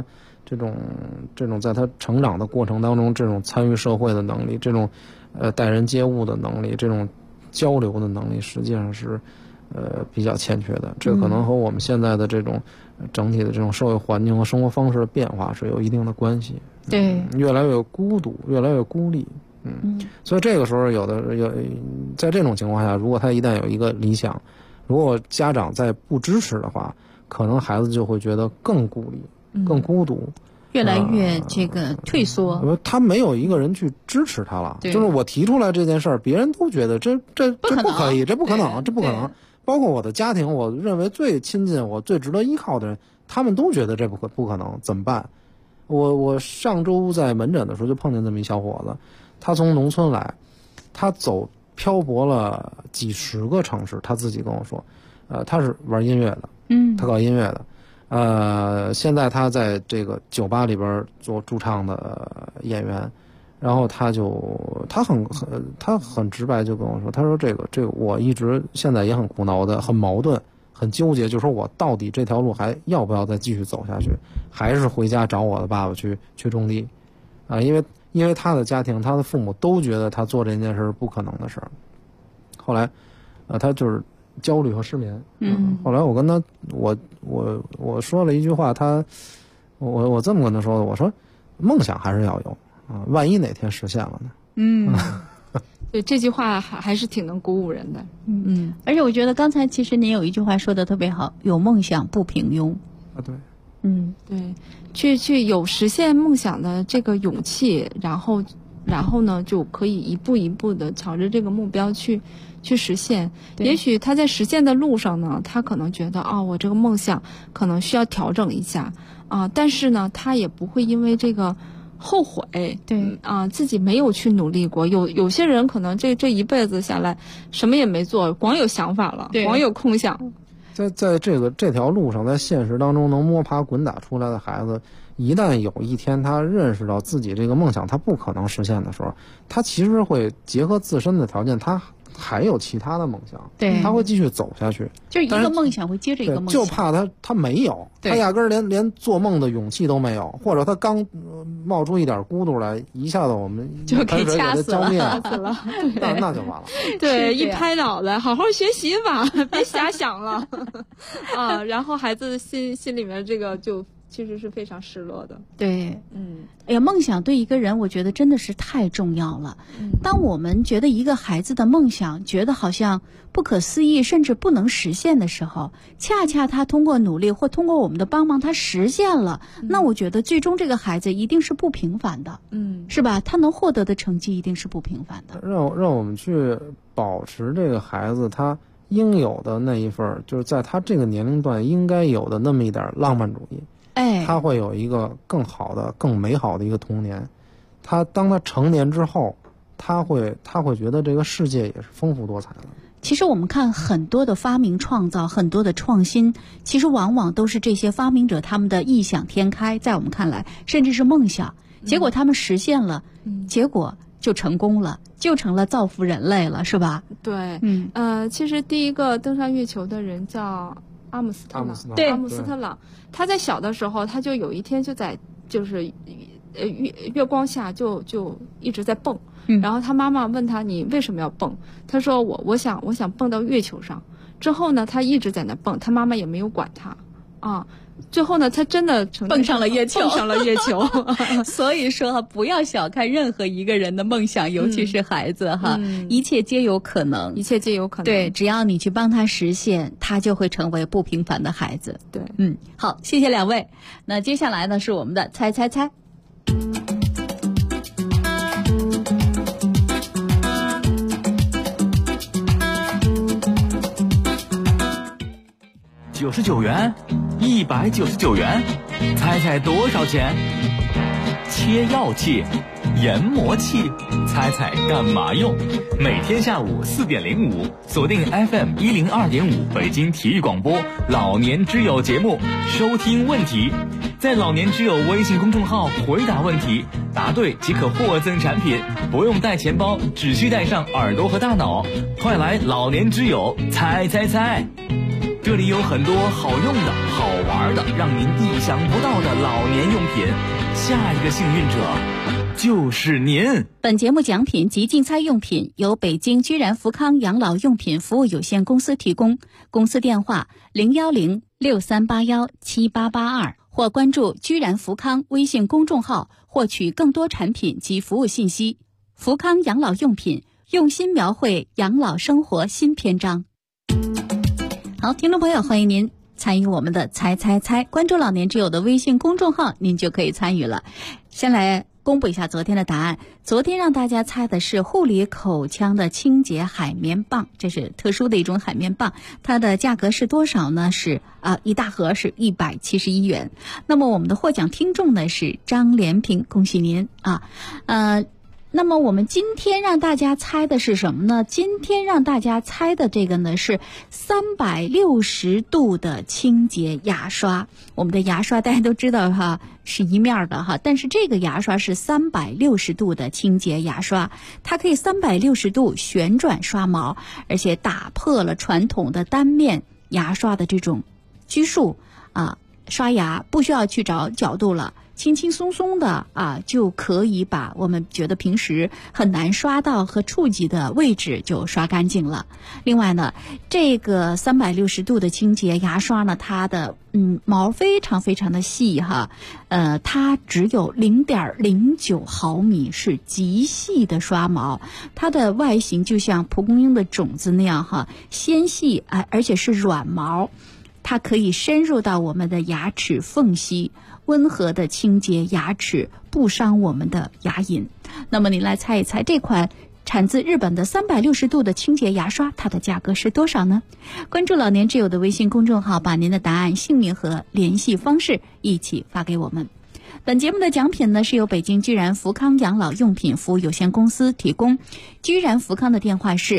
这种在他成长的过程当中，这种参与社会的能力，这种待人接物的能力，这种交流的能力，实际上是比较欠缺的。这可能和我们现在的这种整体的这种社会环境和生活方式的变化是有一定的关系。 对， 越来越孤独，越来越孤立。所以这个时候在这种情况下，如果他一旦有一个理想，如果家长再不支持的话，可能孩子就会觉得更孤立、更孤独， 越来越这个退缩。 他没有一个人去支持他了。就是我提出来这件事儿，别人都觉得这不可以，这不可能，这不可能。包括我的家庭，我认为最亲近、我最值得依靠的人，他们都觉得这不可能，怎么办？我上周在门诊的时候就碰见这么一小伙子，他从农村来，他漂泊了几十个城市，他自己跟我说，他是玩音乐的，他搞音乐的，现在他在这个酒吧里边做驻唱的演员，然后他很直白就跟我说，他说这个我一直现在也很苦恼的，很矛盾，很纠结，就说我到底这条路还要不要再继续走下去，还是回家找我的爸爸去种地，因为他的家庭，他的父母都觉得他做这件事是不可能的事儿。后来，他就是焦虑和失眠。后来我跟他，我说了一句话，我这么跟他说的，我说梦想还是要有啊，万一哪天实现了呢？ 对，这句话还是挺能鼓舞人的。 而且我觉得刚才其实您有一句话说的特别好，有梦想不平庸。 对。 对，去有实现梦想的这个勇气，然后呢，就可以一步一步的朝着这个目标去实现。也许他在实现的路上呢，他可能觉得我这个梦想可能需要调整一下但是呢，他也不会因为这个后悔。 对自己没有去努力过。有些人可能这一辈子下来什么也没做，光有想法了，光有空想。 在这条路上，在现实当中能摸爬滚打出来的孩子，一旦有一天他认识到自己这个梦想他不可能实现的时候，他其实会结合自身的条件，他还有其他的梦想， 对， 他会继续走下去。 就一个梦想会接着一个梦想， 就怕他没有，他压根儿连做梦的勇气都没有，或者他刚冒出一点咕嘟来，一下子我们就给掐死了， 那就完了。 对，一拍脑袋，好好学习吧，别瞎想了然后孩子心里面这个就其实是非常失落的。 对，哎呀，梦想对一个人，我觉得真的是太重要了。当我们觉得一个孩子的梦想，觉得好像不可思议，甚至不能实现的时候，恰恰他通过努力或通过我们的帮忙，他实现了，那我觉得最终这个孩子一定是不平凡的，是吧？他能获得的成绩一定是不平凡的。 让我们去保持这个孩子他应有的那一份，就是在他这个年龄段应该有的那么一点浪漫主义。他会有一个更好的、更美好的一个童年。当他成年之后，他会觉得这个世界也是丰富多彩的。 其实我们看很多的发明创造，很多的创新，其实往往都是这些发明者他们的异想天开，在我们看来甚至是梦想，结果他们实现了，结果就成功了，就成了造福人类了，是吧？ 对，其实第一个登上月球的人叫阿姆斯特朗，他在小的时候，他就有一天就在月光下就一直在蹦，然后他妈妈问他你为什么要蹦？他说我想蹦到月球上。之后呢，他一直在那蹦，他妈妈也没有管他最后呢，他真的蹦上了月球， 所以说不要小看任何一个人的梦想，尤其是孩子一切皆有可能，对，只要你去帮他实现，他就会成为不平凡的孩子。 对， 好，谢谢两位。那接下来呢，是我们的猜猜猜。 99元，199元，猜猜多少钱？切药器、研磨器，猜猜干嘛用？每天下午4点05，锁定 FM 102.5北京体育广播老年之友节目，收听问题，在老年之友微信公众号回答问题，答对即可获赠产品，不用带钱包，只需带上耳朵和大脑。快来老年之友猜猜猜！ 这里有很多好用的、好玩的，让您意想不到的老年用品。下一个幸运者就是您。 本节目奖品及竞猜用品由北京居然福康养老用品服务有限公司提供，公司电话01063817882，或关注居然福康微信公众号获取更多产品及服务信息。福康养老用品，用心描绘养老生活新篇章。好，听众朋友，欢迎您参与我们的猜，关注老年之友的微信公众号，您就可以参与了。先来公布一下昨天的答案。昨天让大家猜的是护理口腔的清洁海绵棒，这是特殊的一种海绵棒，它的价格是多少呢？是一大盒是171元。那么我们的获奖听众呢是张连平，恭喜您啊！那么我们今天让大家猜的是什么呢？今天让大家猜的这个呢是360度的清洁牙刷。我们的牙刷大家都知道哈，是一面的哈，但是这个牙刷是360度的清洁牙刷，它可以360度旋转刷毛，而且打破了传统的单面牙刷的这种拘束刷牙不需要去找角度了，轻轻松松的就可以把我们觉得平时很难刷到和触及的位置就刷干净了。另外呢，这个360度的清洁牙刷呢，它的毛非常非常的细哈，它只有0.09毫米，是极细的刷毛。它的外形就像蒲公英的种子那样哈，纤细而且是软毛。它可以深入到我们的牙齿缝隙，温和的清洁牙齿，不伤我们的牙龈。那么您来猜一猜，这款产自日本的360度的清洁牙刷，它的价格是多少呢？关注老年之友的微信公众号，把您的答案、姓名和联系方式一起发给我们。本节目的奖品呢是由北京居然福康养老用品服务有限公司提供，居然福康的电话是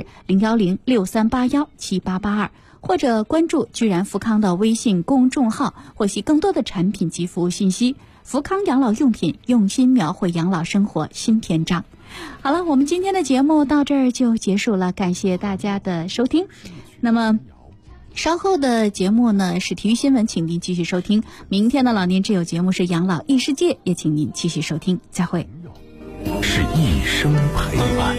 01063817882。或者关注居然福康的微信公众号，获悉更多的产品及服务信息。福康养老用品，用心描绘养老生活新篇章。好了，我们今天的节目到这儿就结束了，感谢大家的收听。那么稍后的节目呢是体育新闻，请您继续收听。明天的老年之友节目是养老异世界，也请您继续收听。再会。 是一生陪伴，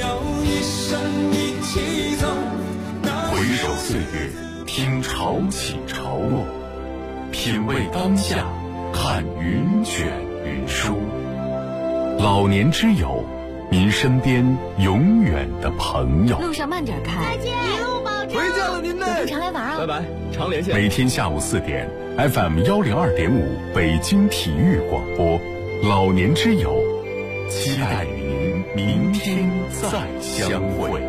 回首岁月，听潮起潮落，品味当下，看云卷云舒。老年之友，您身边永远的朋友。 路上慢点开， 再见，一路保重。 回见了您呢， 常来玩啊！ 拜拜，常连线。 每天下午4点 ，FM 102.5北京体育广播，老年之友，期待您明天再相会。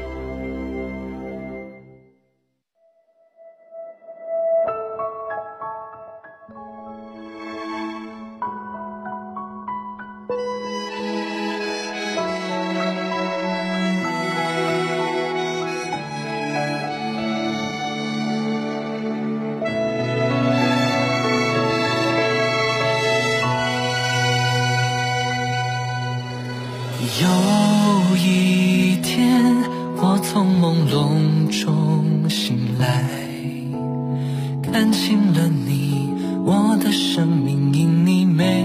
有一天，我从朦胧中醒来，看清了你，我的生命因你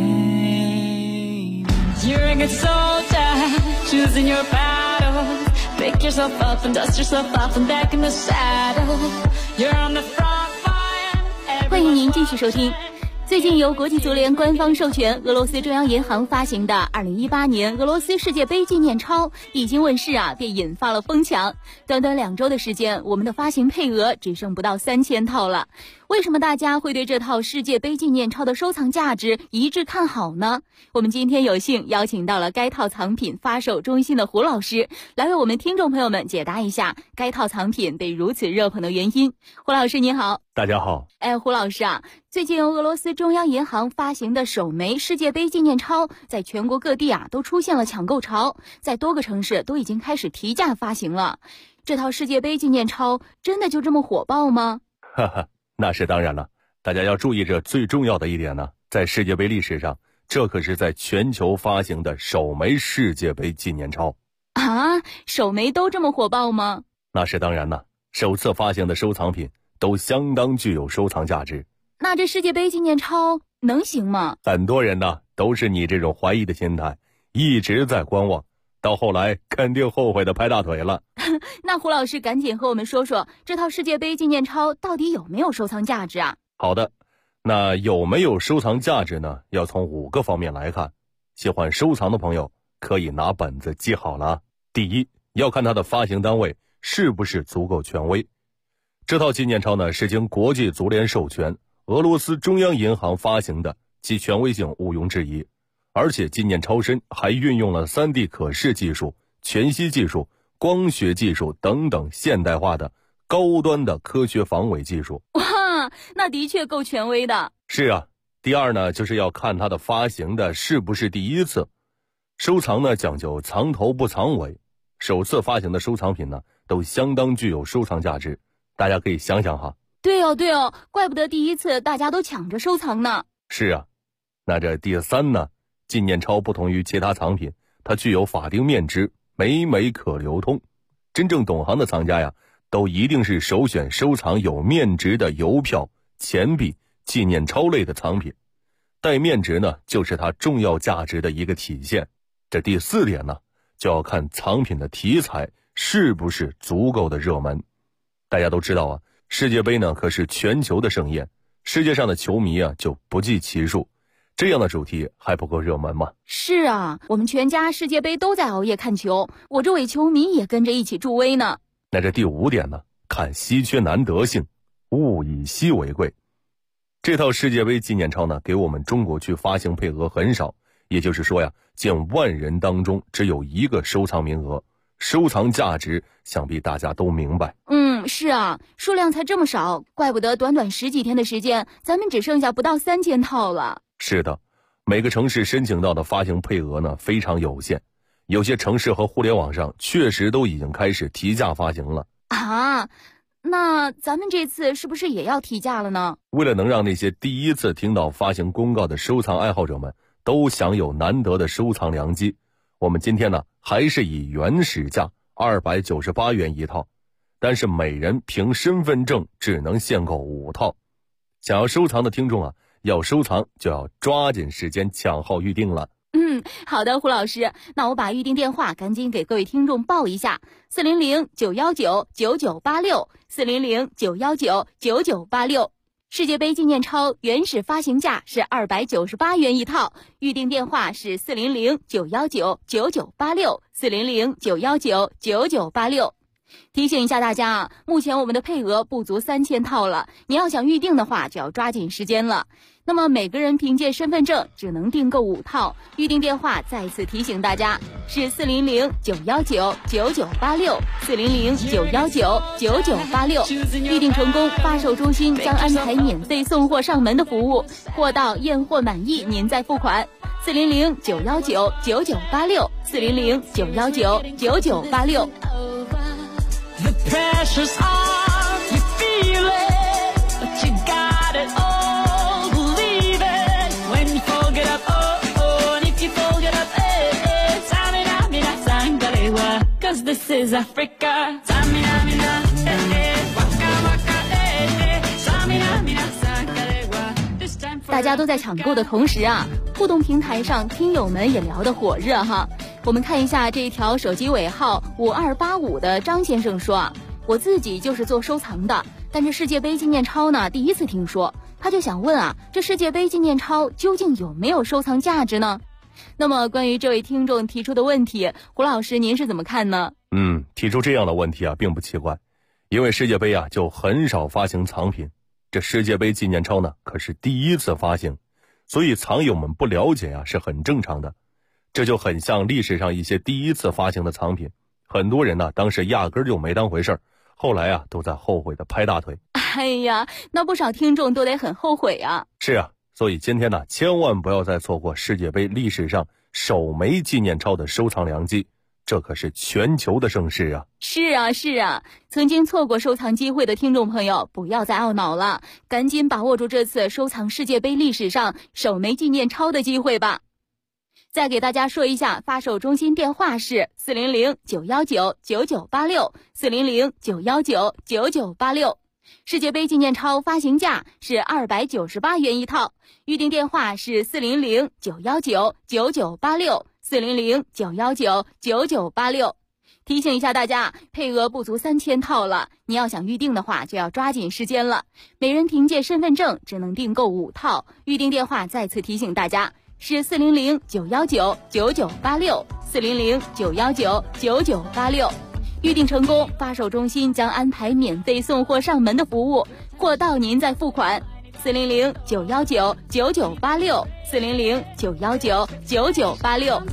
美。You're a good soldier, choosing your battle. Pick yourself up and dust yourself off and back in the saddle. You're on the front line. 欢迎您继续收听。最近由国际足联官方授权，俄罗斯中央银行发行的2018年俄罗斯世界杯纪念钞一经问世便引发了疯抢。短短2周的时间，我们的发行配额只剩不到3000套了。为什么大家会对这套世界杯纪念钞的收藏价值一致看好呢？我们今天有幸邀请到了该套藏品发售中心的胡老师，来为我们听众朋友们解答一下该套藏品被如此热捧的原因。胡老师您好。 大家好。 胡老师最近由俄罗斯中央银行发行的首枚世界杯纪念钞在全国各地都出现了抢购潮，在多个城市都已经开始提价发行了。这套世界杯纪念钞真的就这么火爆吗？ 哈哈，那是当然了。大家要注意，这最重要的一点呢，在世界杯历史上，这可是在全球发行的首枚世界杯纪念钞首枚都这么火爆吗？ 那是当然了。首次发行的收藏品都相当具有收藏价值。 那这世界杯纪念钞能行吗？ 很多人呢都是你这种怀疑的心态，一直在观望，到后来肯定后悔的拍大腿了。 那胡老师赶紧和我们说说，这套世界杯纪念钞到底有没有收藏价值啊？ 好的，那有没有收藏价值呢？要从5个方面来看。喜欢收藏的朋友可以拿本子记好了。第一，要看它的发行单位是不是足够权威。这套纪念钞呢是经国际足联授权，俄罗斯中央银行发行的，其权威性毋庸置疑。而且纪念钞身还运用了 3D 可视技术、全息技术、光学技术等等现代化的高端的科学防伪技术。 哇，那的确够权威的。 是啊。第二呢，就是要看它的发行的是不是第一次。收藏呢讲究藏头不藏尾，首次发行的收藏品呢都相当具有收藏价值，大家可以想想哈。 对哦，怪不得第一次大家都抢着收藏呢。 是啊，那这第三呢，纪念钞不同于其他藏品，它具有法定面值，每可流通。真正懂行的藏家呀，都一定是首选收藏有面值的邮票、钱币、纪念钞类的藏品。带面值呢，就是它重要价值的一个体现。这第4点呢，就要看藏品的题材是不是足够的热门。大家都知道啊，世界杯呢可是全球的盛宴，世界上的球迷啊就不计其数，这样的主题还不够热门吗？ 是啊，我们全家世界杯都在熬夜看球，我这伪球迷也跟着一起助威呢。 那这第5点呢，看稀缺难得性，物以稀为贵。这套世界杯纪念钞呢，给我们中国区发行配额很少，也就是说呀，近万人当中只有1个收藏名额，收藏价值想必大家都明白。 是啊，数量才这么少，怪不得短短10几天的时间，咱们只剩下不到3000套了。 是的，每个城市申请到的发行配额呢非常有限，有些城市和互联网上确实都已经开始提价发行了。 啊，那咱们这次是不是也要提价了呢？ 为了能让那些第一次听到发行公告的收藏爱好者们都享有难得的收藏良机，我们今天呢还是以原始价298元一套，但是每人凭身份证只能限购5套。想要收藏的听众啊，要收藏就要抓紧时间抢号预定了。 好的，胡老师，那我把预定电话赶紧给各位听众报一下：400-919-9986，400-919-9986。世界杯纪念钞原始发行价是298元一套，预定电话是400-919-9986，400-919-9986。提醒一下大家啊，目前我们的配额不足3000套了，你要想预定的话就要抓紧时间了。那么每个人凭借身份证只能订购5套，预定电话再次提醒大家是400-919-9986，400-919-9986。预定成功，发售中心将安排免费送货上门的服务，货到验货满意您再付款。400-919-9986，400-919-9986。 The pressure's on, you feel it, but you got it all, believe it. When you fold it up, oh, and if you fold it up, Samina, mina, sangalewa, 'cause this is Africa. Samina, mina, waka, waka, Samina, mina, sangalewa. 大家都在抢购的同时啊，互动平台上听友们也聊得火热哈。我们看一下这一条手机尾号5285的张先生说啊，我自己就是做收藏的，但是世界杯纪念钞呢第一次听说，他就想问啊，这世界杯纪念钞究竟有没有收藏价值呢？那么关于这位听众提出的问题，胡老师您是怎么看呢？ 提出这样的问题啊并不奇怪，因为世界杯啊就很少发行藏品，这世界杯纪念钞呢可是第一次发行，所以藏友们不了解啊是很正常的。这就很像历史上一些第一次发行的藏品，很多人呢当时压根儿就没当回事儿，后来啊都在后悔的拍大腿。 哎呀，那不少听众都得很后悔啊。 是啊，所以今天呢千万不要再错过世界杯历史上首枚纪念钞的收藏良机，这可是全球的盛事啊。 是啊，曾经错过收藏机会的听众朋友不要再懊恼了，赶紧把握住这次收藏世界杯历史上首枚纪念钞的机会吧。再给大家说一下，发售中心电话是400-919-9986，400-919-9986。 世界杯纪念钞发行价是298元一套，预订电话是400-919-9986，400-919-9986。提醒一下大家，配额不足3000套了，你要想预订的话就要抓紧时间了。每人凭借身份证只能订购5套，预订电话再次提醒大家是400-919-9986，400-919-9986。预订成功，发售中心将安排免费送货上门的服务，货到您再付款。400-919-9986，400-919-9986。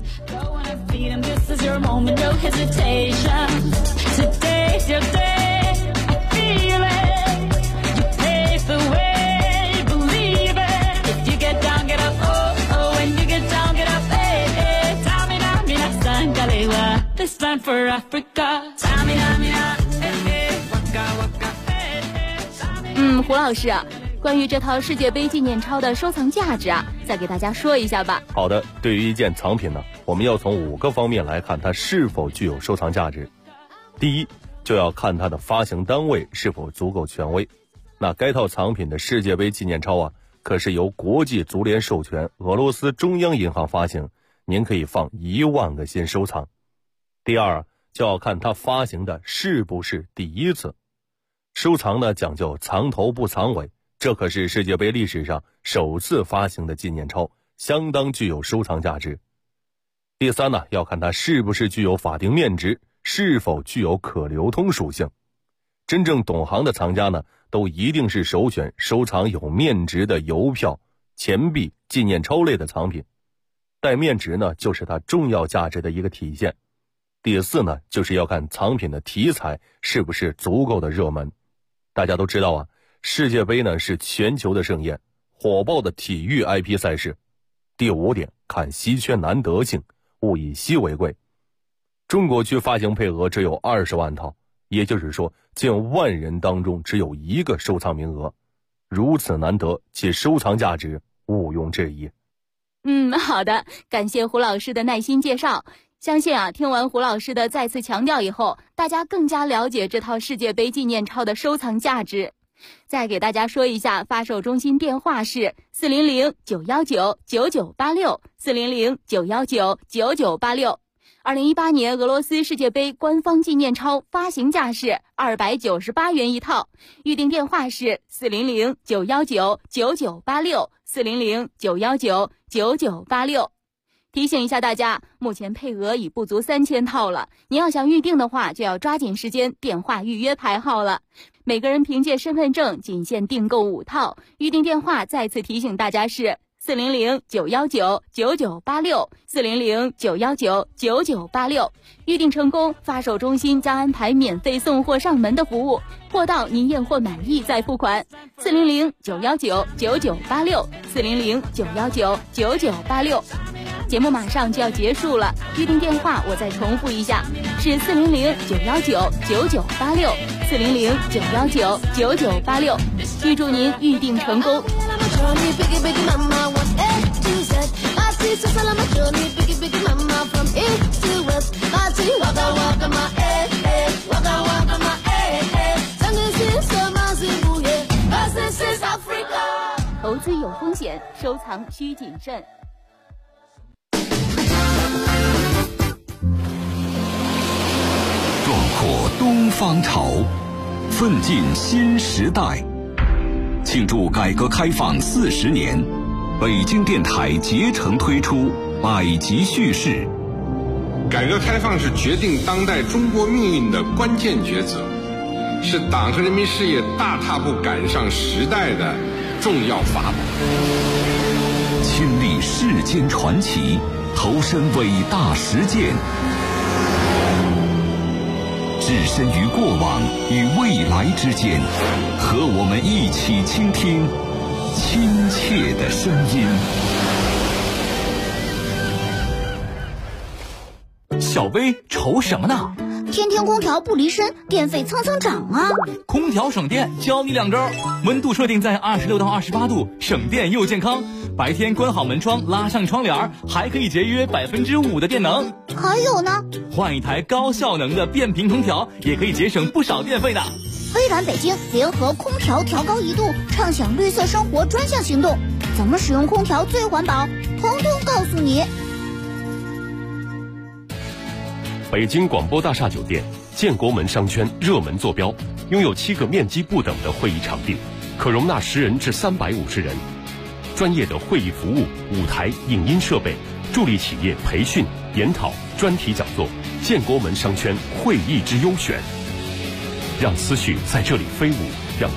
This is your moment, no hesitation. Today's your day, I feel it. You pave the way, believe it. If you get down, get up, oh, oh. When you get down, get up, hey, hey. Tamina, mina, sangalewa. This time for Africa. Tamina, mina, hey, hey. Waka, waka, hey, hey. 胡老师，关于这套世界杯纪念钞的收藏价值再给大家说一下吧。 好的，对于一件藏品呢，我们要从5个方面来看它是否具有收藏价值。第一，就要看它的发行单位是否足够权威。那该套藏品的世界杯纪念钞可是由国际足联授权，俄罗斯中央银行发行，您可以放1万个心收藏。第二，就要看它发行的是不是第一次。收藏呢讲究藏头不藏尾，这可是世界杯历史上首次发行的纪念钞，相当具有收藏价值。第三呢，要看它是不是具有法定面值，是否具有可流通属性。真正懂行的藏家呢，都一定是首选收藏有面值的邮票、钱币、纪念钞类的藏品。带面值呢，就是它重要价值的一个体现。第四呢，就是要看藏品的题材是不是足够的热门。大家都知道世界杯呢是全球的盛宴，火爆的体育 IP 赛事。第5点，看稀缺难得性，物以稀为贵。中国区发行配额只有20万套，也就是说近万人当中只有1个收藏名额，如此难得，其收藏价值毋庸置疑。 好的，感谢胡老师的耐心介绍。相信听完胡老师的再次强调以后，大家更加了解这套世界杯纪念钞的收藏价值。再给大家说一下，发售中心电话是400-919-9986，400-919-9986。2018年俄罗斯世界杯官方纪念钞发行价是298元一套，预订电话是400-919-9986，400-919-9986。提醒一下大家，目前配额已不足3000套了，您要想预订的话就要抓紧时间电话预约排号了。每个人凭借身份证仅限订购5套，预订电话再次提醒大家是400-919-9986，400-919-9986。预订成功，发售中心将安排免费送货上门的服务，货到您验货满意再付款。400-919-9986，400-919-9986。节目马上就要结束了，预订电话我再重复一下，是400-919-9986，400-919-9986。预祝您预订成功。投资有风险，收藏需谨慎。 壮阔东方潮，奋进新时代。庆祝改革开放40年，北京电台竭诚推出百集叙事。 改革开放是决定当代中国命运的关键抉择，是党和人民事业大踏步赶上时代的重要法宝。 亲历世间传奇，投身伟大实践，置身于过往与未来之间，和我们一起倾听亲切的声音。 小薇愁什么呢？ 天天空调不离身，电费蹭蹭涨啊！ 空调省电，教你2招：温度设定在26到28度，省电又健康；白天关好门窗，拉上窗帘，还可以节约5%的电能。 还有呢， 换一台高效能的变频空调，也可以节省不少电费呢。 微软北京联合空调调高1度，畅享绿色生活专项行动，怎么使用空调最环保，通通告诉你。 北京广播大厦酒店建国门商圈热门坐标，拥有7个面积不等的会议场地，可容纳10人至350人。专业的会议服务、舞台、影音设备，助力企业培训、研讨、专题讲座。建国门商圈会议之优选，让思绪在这里飞舞。